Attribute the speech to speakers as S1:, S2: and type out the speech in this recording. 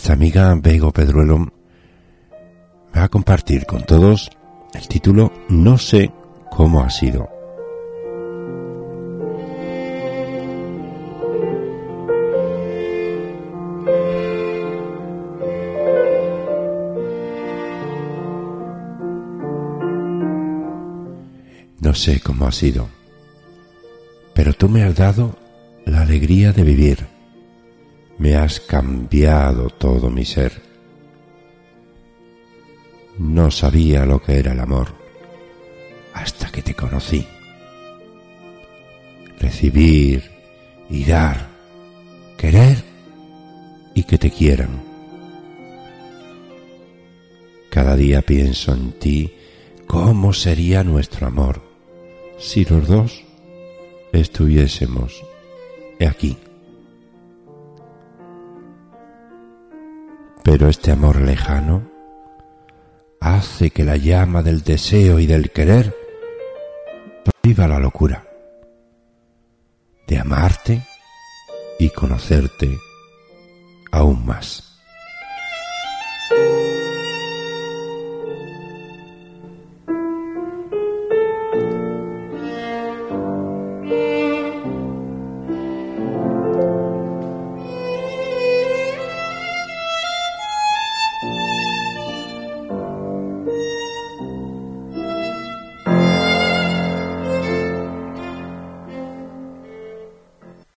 S1: Nuestra amiga Bego Pedruelo va a compartir con todos el título No sé cómo ha sido. No sé cómo ha sido, pero tú me has dado la alegría de vivir. Me has cambiado todo mi ser. No sabía lo que era el amor hasta que te conocí. Recibir y dar, querer y que te quieran. Cada día pienso en ti, cómo sería nuestro amor si los dos estuviésemos aquí. Pero este amor lejano hace que la llama del deseo y del querer viva la locura de amarte y conocerte aún más.